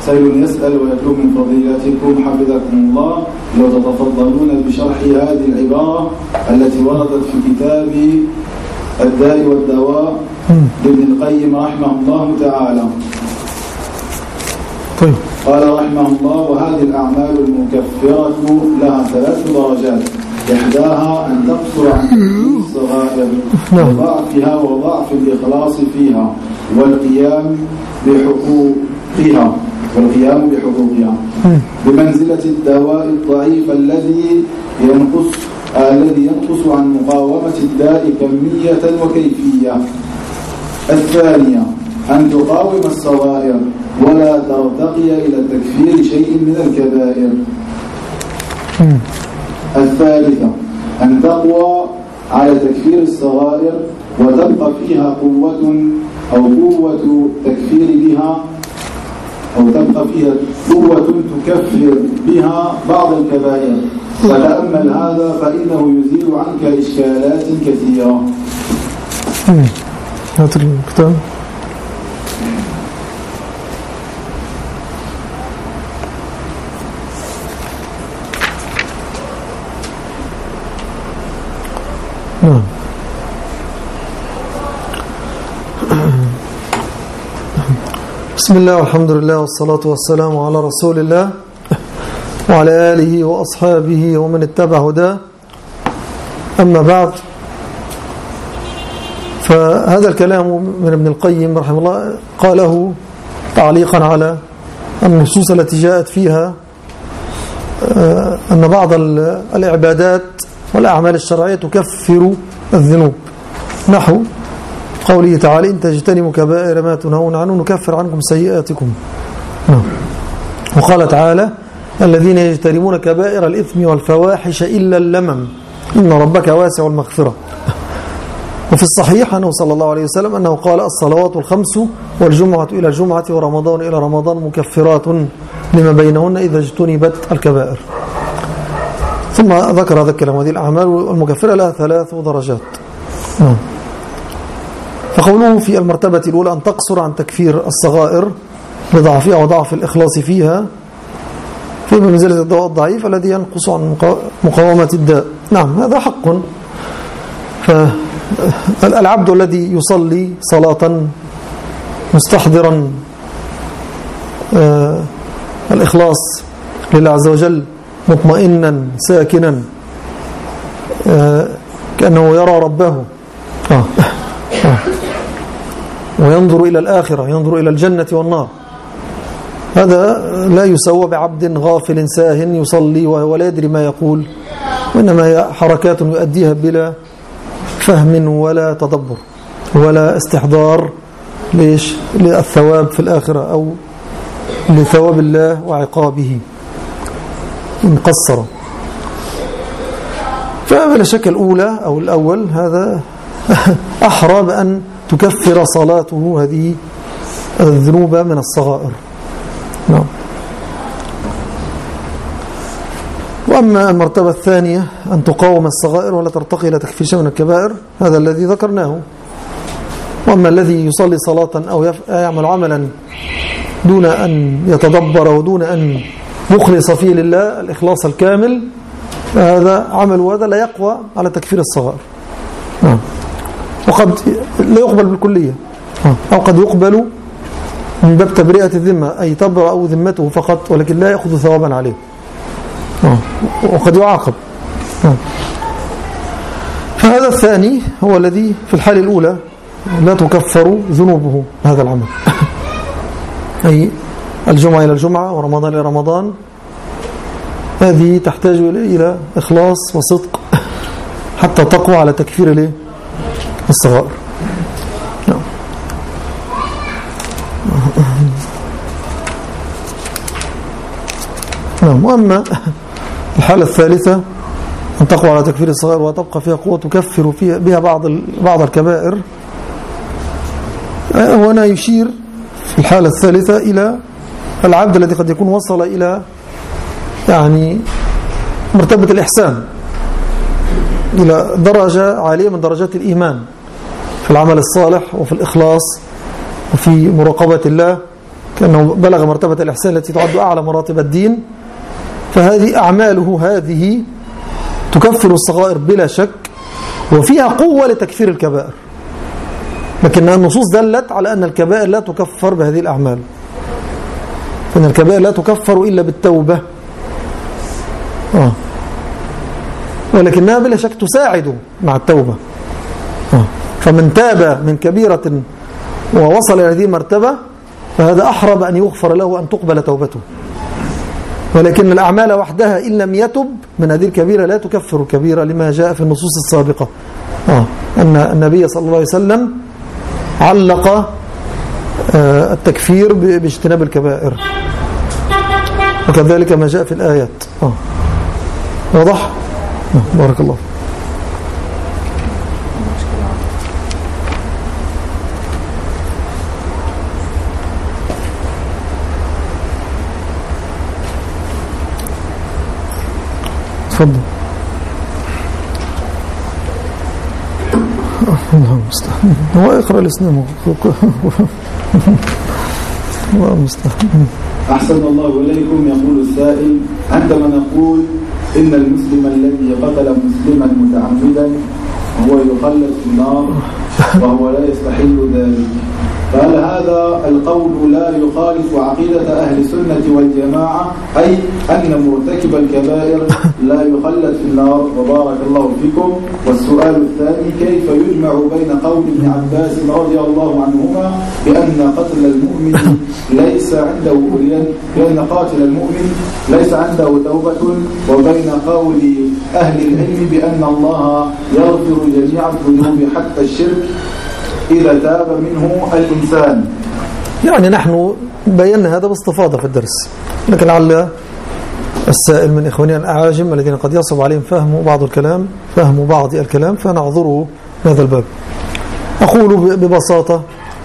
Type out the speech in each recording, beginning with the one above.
سائل يسأل ويطلب من فضيلتكم حفظكم الله لو تتفضلون بشرح هذه العبارة التي وردت في كتاب الداء والدواء لابن القيم رحمه الله تعالى. طيب. قال رحمه الله: وهذه الأعمال المكفرة لها 3 درجات، إحداها أن تقصر عن الصغائر وضعفها وضعف الإخلاص فيها والقيام بحقوقها بمنزلة الدواء الضعيف الذي ينقص عن مقاومة الداء كمية وكيفية. الثانية أن تقاوم الصغائر ولا ترتقي إلى تكفير شيء من الكبائر. الثالثة أن تقوى على تكفير الصغائر وتبقى فيها قوة تكفير بها، أو تبقى فيها قوة تكفر بها بعض الكبائر. فتأمل هذا فإنه يزيل عنك إشكالات كثيرة. هات الكتاب. بسم الله والحمد لله والصلاة والسلام على رسول الله وعلى آله وأصحابه ومن اتبع هداه. أما بعد، فهذا الكلام من ابن القيم رحمه الله قاله تعليقا على النصوص التي جاءت فيها أن بعض العبادات والأعمال الشرعية تكفر الذنوب، نحو قوله تعالى: إن تجتنبوا كبائر ما تنهون عنه نكفر عنكم سيئاتكم. وقال تعالى: الذين يجتنبون كبائر الإثم والفواحش إلا اللمم إن ربك واسع المغفرة. وفي الصحيح أنه صلى الله عليه وسلم أنه قال: الصلوات الخمس والجمعة إلى الجمعة ورمضان إلى رمضان مكفرات لما بينهن إذا اجتنبت الكبائر. ثم ذكر هذا الكلام. هذه الأعمال المكفرة لها 3 درجات. فقوله في المرتبة الأولى أن تقصر عن تكفير الصغائر لضعفها وضعف الإخلاص فيها في منزلة الدواء الضعيف الذي ينقص عن مقاومة الداء. نعم، هذا حق. فالعبد الذي يصلي صلاة مستحضرا الإخلاص لله عز وجل مطمئنا ساكنا كأنه يرى ربه وينظر إلى الآخرة، ينظر إلى الجنة والنار، هذا لا يسوى بعبد غافل ساه يصلي وهو لا يدري ما يقول، وإنما هي حركات يؤديها بلا فهم ولا تدبر ولا استحضار للثواب في الآخرة أو لثواب الله وعقابه إن قصر. فبلا شك الأولى أو الأول هذا أحرى بأن تكفر صلاته هذه الذنوب من الصغائر. نعم. وأما المرتبة الثانية أن تقاوم الصغائر ولا ترتقي إلى تكفير شيء من الكبائر، هذا الذي ذكرناه. وأما الذي يصلي صلاة أو يعمل عملا دون أن يتدبر ودون أن يخلص فيه لله الإخلاص الكامل، هذا عمل وهذا لا يقوى على تكفير الصغائر. نعم. وقد لا يقبل بالكلية، أو قد يقبل من باب تبرئة الذمة، أي تبرأ ذمته فقط ولكن لا يأخذ ثوابا عليه، وقد يعاقب. فهذا الثاني هو الذي في الحالة الأولى لا تكفر ذنوبه هذا العمل أي الجمعة إلى الجمعة ورمضان إلى رمضان، هذه تحتاج إلى إخلاص وصدق حتى تقوى على تكفير الصغائر. نعم. وأما الحالة الثالثة أن تقوى على تكفير الصغائر وتبقى فيها قوة تكفر فيها بها بعض الكبائر، وأنا يشير في الحالة الثالثة إلى العبد الذي قد يكون وصل إلى يعني مرتبة الإحسان، إلى درجة عالية من درجات الإيمان في العمل الصالح وفي الإخلاص وفي مراقبة الله كأنه بلغ مرتبة الإحسان التي تعد أعلى مراتب الدين، فهذه أعماله هذه تكفر الصغائر بلا شك، وفيها قوة لتكفير الكبائر، لكن النصوص دلت على أن الكبائر لا تكفر بهذه الأعمال، فإن الكبائر لا تكفر إلا بالتوبة، ولكنها بلا شك تساعد مع التوبة. فمن تاب من كبيرة ووصل إلى هذه المرتبة فهذا أحرى بأن يغفر له وأن تقبل توبته، ولكن الأعمال وحدها إن لم يتب من هذه الكبيرة لا تكفر الكبيرة، لما جاء في النصوص السابقة أن النبي صلى الله عليه وسلم علق التكفير باجتناب الكبائر، وكذلك ما جاء في الآيات. واضح؟ بارك الله. تفضل. الله المستعان. هو يقرأ الإسلام. الله المستعان. أحسن الله إليكم. يقول السائل: عندما نقول إن المسلم الذي قتل مسلما متعمدا هو يخلد في النار وهو لا يستحل ذلك، فهل هذا القول لا يخالف عقيدة أهل السنة والجماعة، أي أن مرتكب الكبائر لا يخلد في النار؟ وبارك الله فيكم. والسؤال الثاني: كيف يجمع بين قول ابن عباس رضي الله عنهما بأن قتل المؤمن ليس عنده بأن قاتل المؤمن ليس عنده توبة، وبين قول أهل العلم بأن الله يغفر جميع الذنوب حتى الشرك إذا تاب منه الإنسان؟ يعني نحن بينا هذا باستفاضة في الدرس، لكن لعل السائل من إخواننا الأعاجم الذين قد يصعب عليهم فهم بعض الكلام فنعذره هذا الباب. أقول ببساطة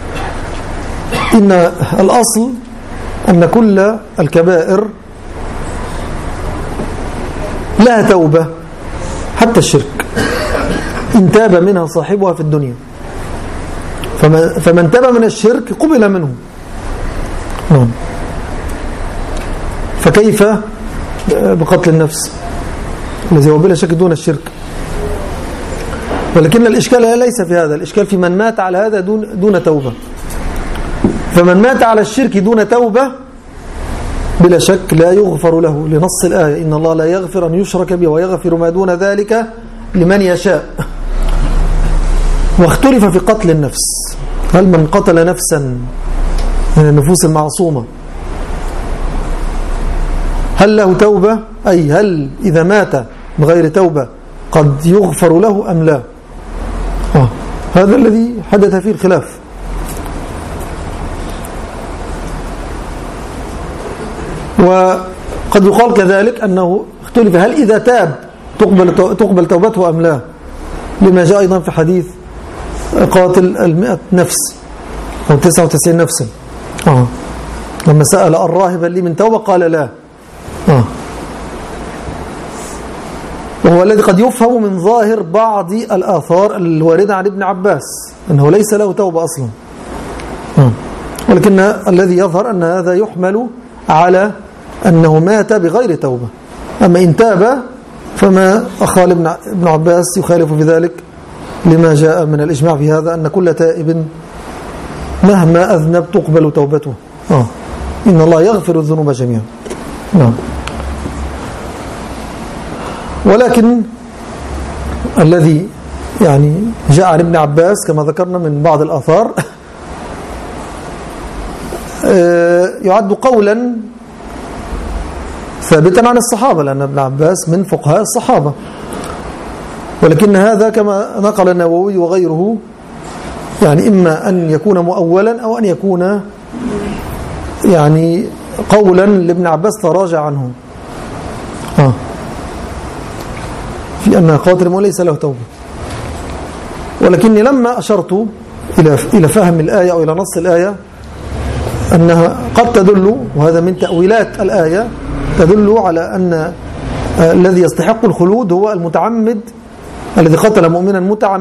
إن الأصل أن كل الكبائر لها توبة حتى الشرك إن تاب منها صاحبها في الدنيا، فمن تاب من الشرك قبل منه. فكيف بقتل النفس الذي هو بلا شك دون الشرك؟ ولكن الإشكال ليس في هذا، الإشكال في من مات على هذا دون توبة. فمن مات على الشرك دون توبة بلا شك لا يغفر له، لنص الآية: إن الله لا يغفر أن يشرك به ويغفر ما دون ذلك لمن يشاء. واختلف في قتل النفس، هل من قتل نفسا من النفوس المعصومة هل له توبة؟ أي هل إذا مات بغير توبة قد يغفر له أم لا؟ هذا الذي حدث فيه الخلاف. وقد يقال كذلك أنه اختلف هل إذا تاب تقبل توبته أم لا، لما جاء أيضا في حديث قاتل 100 نفس أو 99 نفسا لما سأل الراهب لي من توبة قال لا. وهو الذي قد يفهم من ظاهر بعض الآثار الواردة عن ابن عباس أنه ليس له توبة أصلا، ولكن الذي يظهر أن هذا يحمل على أنه مات بغير توبة. أما إن تاب فما أخال ابن عباس يخالف في ذلك، لما جاء من الإجماع في هذا أن كل تائب مهما أذنب تقبل توبته. إن الله يغفر الذنوب جميعا. ولكن الذي يعني جاء عن ابن عباس كما ذكرنا من بعض الآثار يعد قولا ثابتا عن الصحابة، لأن ابن عباس من فقهاء الصحابة، ولكن هذا كما نقل النووي وغيره يعني إما أن يكون مؤولا أو أن يكون يعني قولا لابن عباس تراجع عنه في أن قاتل المؤمن ليس له توبة. ولكني لما أشرت إلى فهم الآية أو إلى نص الآية أنها قد تدل، وهذا من تأويلات الآية، تدل على أن الذي يستحق الخلود هو المتعمد الذي قتل مؤمنا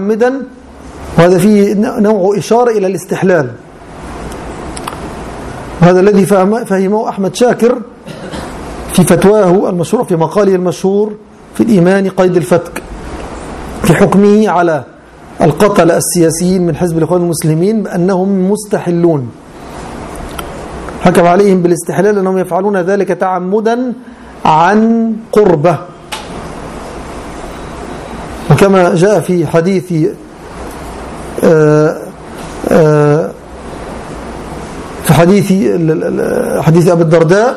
متعمدا، وهذا فيه نوع إشارة إلى الاستحلال. هذا الذي فهمه أحمد شاكر في فتواه المشهورة، في مقاله المشهور في الإيمان قيد الفتك، في حكمه على القتلة السياسيين من حزب الإخوان المسلمين بأنهم مستحلون. حكم عليهم بالاستحلال أنهم يفعلون ذلك تعمدا عن قربة. وكما جاء في حديث في حديث أبي الدرداء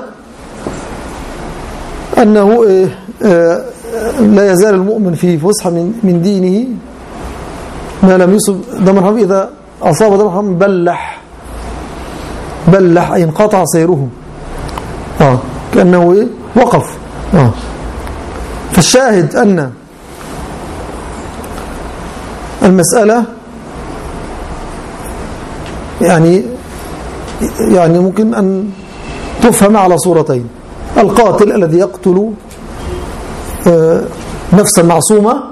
أنه لا يزال المؤمن في فسحة من دينه ما لم يصب دم الحرام، إذا أصاب دم الحرام بلح أي انقطع سيره، كأنه وقف. فالشاهد أن المسألة يعني ممكن أن تفهم على صورتين: القاتل الذي يقتل نفسا معصومة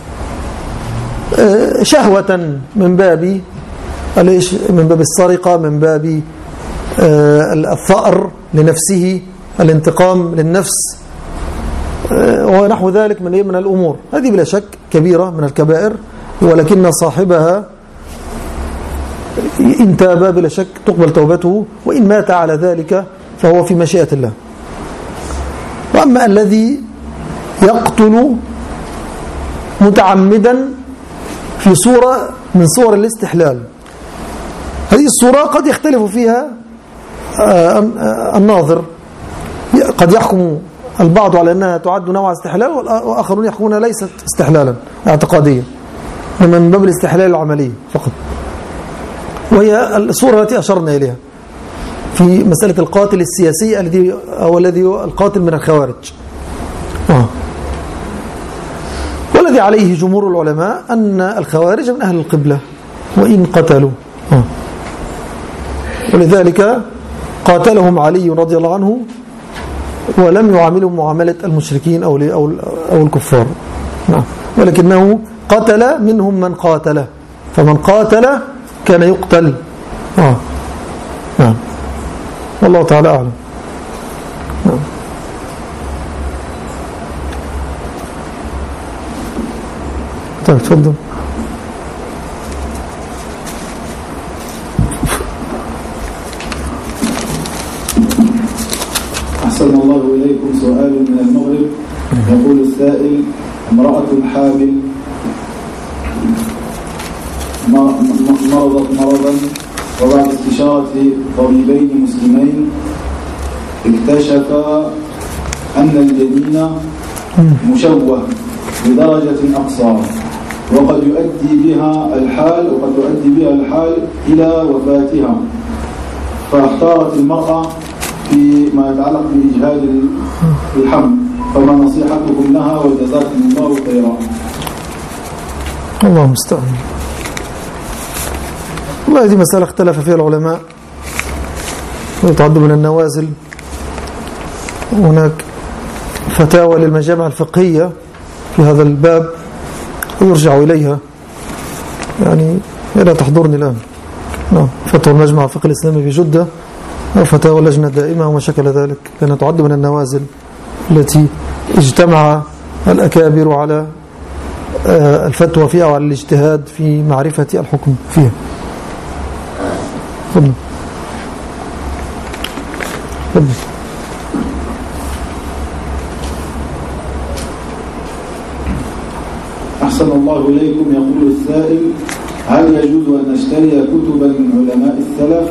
شهوة من باب السرقة، من باب الثأر لنفسه، الانتقام للنفس ونحو ذلك من الأمور، هذه بلا شك كبيرة من الكبائر، ولكن صاحبها إن تاب بلا شك تقبل توبته، وإن مات على ذلك فهو في مشيئة الله. وأما الذي يقتل متعمدا في صورة من صور الاستحلال، هذه الصورة قد يختلف فيها الناظر، قد يحكم البعض على أنها تعد نوع استحلال، وآخرون يحكمونها ليست استحلالا اعتقاديا، إنما من باب الاستحلال العملي فقط. وهي الصورة التي أشرنا إليها في مسألة القاتل السياسي الذي القاتل من الخوارج، والذي عليه جمهور العلماء أن الخوارج من أهل القبلة وإن قتلوا، ولذلك قاتلهم علي رضي الله عنه ولم يعاملهم معاملة المشركين أو الكفار، ولكنه قتل منهم من قاتله، فمن قاتل كان يقتل. والله تعالى أعلم. طيب تفضل. أحسن الله إليكم. سؤال من المغرب، يقول السائل: امرأة حامل مرضت مرضا، وبعد استشارة طبيبين مسلمين اكتشف أن الجنين مشوه بدرجة أقصى، وقد يؤدي بها الحال إلى وفاتها، فاحتارت المرأة فيما يتعلق بإجهاد الحمل، فما نصيحتكم لها وجزاكم الله خيرا؟ الله المستعان. والله هذه مسألة اختلف فيها العلماء ويتعد من النوازل. هناك فتاوى للمجامع الفقهية في هذا الباب يرجع إليها، يعني لا تحضرني الآن. فتوى المجمع الفقهي الإسلامي في جدة أو فتاوى اللجنة الدائمة وما شكل ذلك، لأنها تعد من النوازل التي اجتمع الأكابر على الفتوى فيها وعلى الاجتهاد في معرفة الحكم فيها. فضل. أحسن الله إليكم. يقول السائل: هل يجوز أن نشتري كتبا من علماء السلف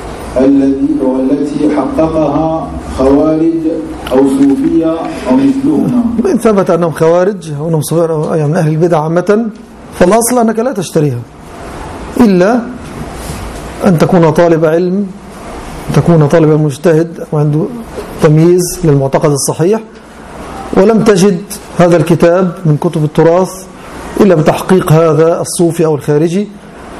والتي حققها خوارج أو صوفية أو مثلهما؟ إن ثبت أنهم خوارج أو أنهم صوفية أو من أهل البدع عامة، فالأصل أنك لا تشتريها إلا أن تكون طالب علم، تكون طالب مجتهد وعنده تمييز للمعتقد الصحيح، ولم تجد هذا الكتاب من كتب التراث إلا بتحقيق هذا الصوفي أو الخارجي،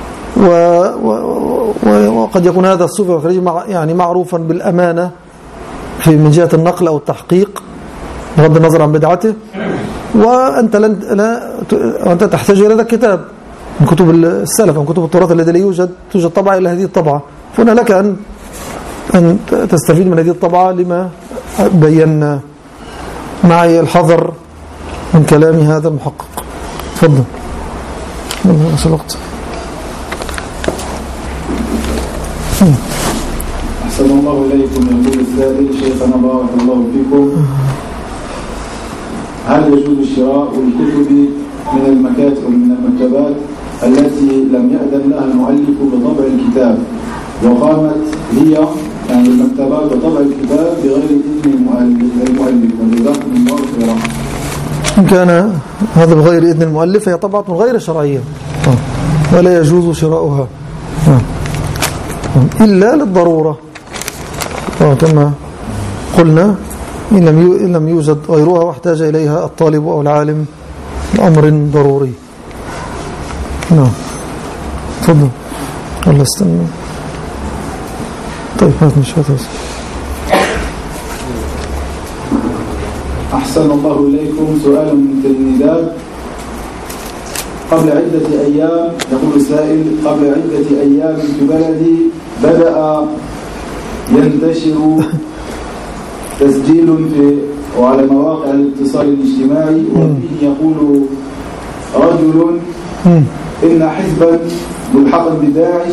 وقد يكون هذا الصوفي أو الخارجي يعني معروفا بالأمانة من جهة النقل أو التحقيق بغض النظر عن بدعته، وأنت أنت تحتاج إلى هذا الكتاب من كتب السلف أو كتب التراث الذي لا توجد طبعة إلا هذه الطبعة، فهنا لك أن أن تستفيد من هذه الطبعة لما بينا معي الحذر من كلام هذا المحقق. تفضل. والله نفس الوقت. أحسن الله إليكم. يقول السائل: شيخنا بارك الله فيكم، هل يجوز شراء الكتب من المكتبات التي لم يأذن لها المؤلف بطبع الكتاب، وقامت هي يعني المكتبات بطبع الكتاب بغير إذن المؤلف؟ وجزاكم الله خيرا. إن كان هذا بغير إذن المؤلف هي طبعة غير شرعية ولا يجوز شراؤها إلا للضرورة، كما قلنا إن لم يوجد غيرها واحتاج إليها الطالب أو العالم لأمر ضروري. نعم. تفضل. الله استنى. طيب هات مش هات. أحسن الله إليكم. سؤال من تلميذات: قبل عدة أيام، يقول السائل: قبل عدة أيام في بلدي بدأ ينتشر تسجيل وعلى مواقع الاتصال الاجتماعي، وفيه يقول رجل إن حزبا ملحقا بداعش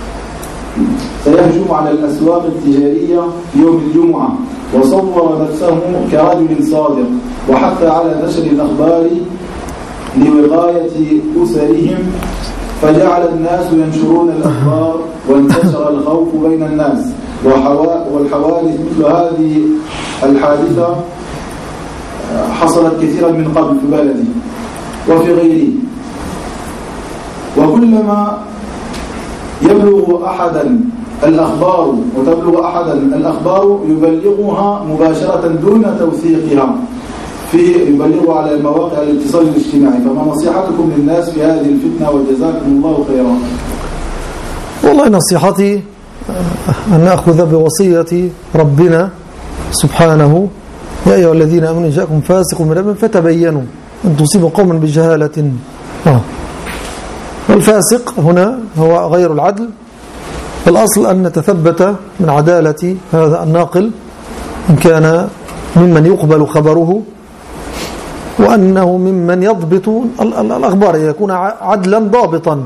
سيهجم على الأسواق التجارية في يوم الجمعة، وصور نفسه كرجل صادق، وحث على نشر الأخبار لوقاية أسرهم، فجعل الناس ينشرون الأخبار وانتشر الخوف بين الناس، والحوادث مثل هذه الحادثة حصلت كثيرا من قبل في بلدي وفي غيره، وكلما يبلغ أحدا الأخبار وتبلغ أحدا الأخبار يبلغها مباشرة دون توثيقها، يبلغ على مواقع الاتصال الاجتماعي. فما نصيحتكم للناس في هذه الفتنة؟ وجزاكم الله خيرا. والله نصيحتي أن نأخذ بوصية ربنا سبحانه: يا أيها الذين آمنوا جاءكم فاسق بنبأ فتبينوا أن تصيبوا قوما بجهالة. والفاسق هنا هو غير العدل. الأصل أن نتثبت من عدالة هذا الناقل إن كان ممن يقبل خبره، وأنه ممن يضبط الأخبار، يكون عدلا ضابطا،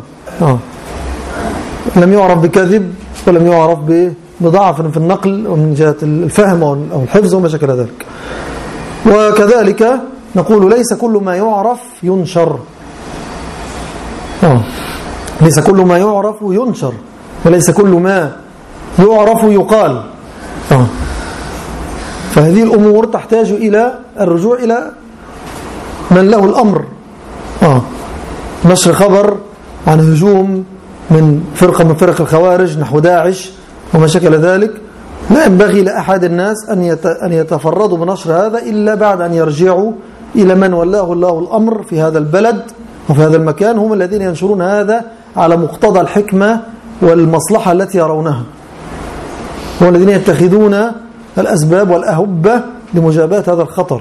لم يعرف بكذب ولم يعرف بضعف في النقل ومن جهة الفهم أو الحفظ وما شكل ذلك. وكذلك نقول: ليس كل ما يعرف ينشر، ليس كل ما يعرف ينشر، وليس كل ما يعرف يقال. فهذه الأمور تحتاج إلى الرجوع إلى من له الأمر. نشر خبر عن هجوم من فرقة من فرق الخوارج نحو داعش وما شكل ذلك، لا ينبغي لأحد الناس أن يتفردوا بنشر هذا إلا بعد أن يرجعوا إلى من ولاه الله الأمر في هذا البلد وفي هذا المكان، هم الذين ينشرون هذا على مقتضى الحكمة والمصلحة التي يرونها، هم الذين يتخذون الأسباب والأهبة لمجابهة هذا الخطر.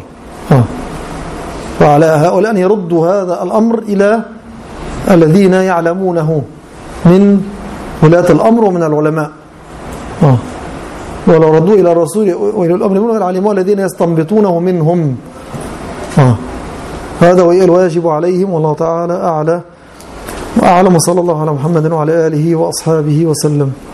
وعلى هؤلاء أن يردوا هذا الأمر إلى الذين يعلمونه من ولاة الأمر ومن العلماء، ولو ردوا إلى الرسول وإلى الأمر منهم العلماء الذين يستنبطونه منهم. هذا وهي الواجب عليهم، والله تعالى أعلى وأعلم. صلى الله على محمد وعلى آله وأصحابه وسلم.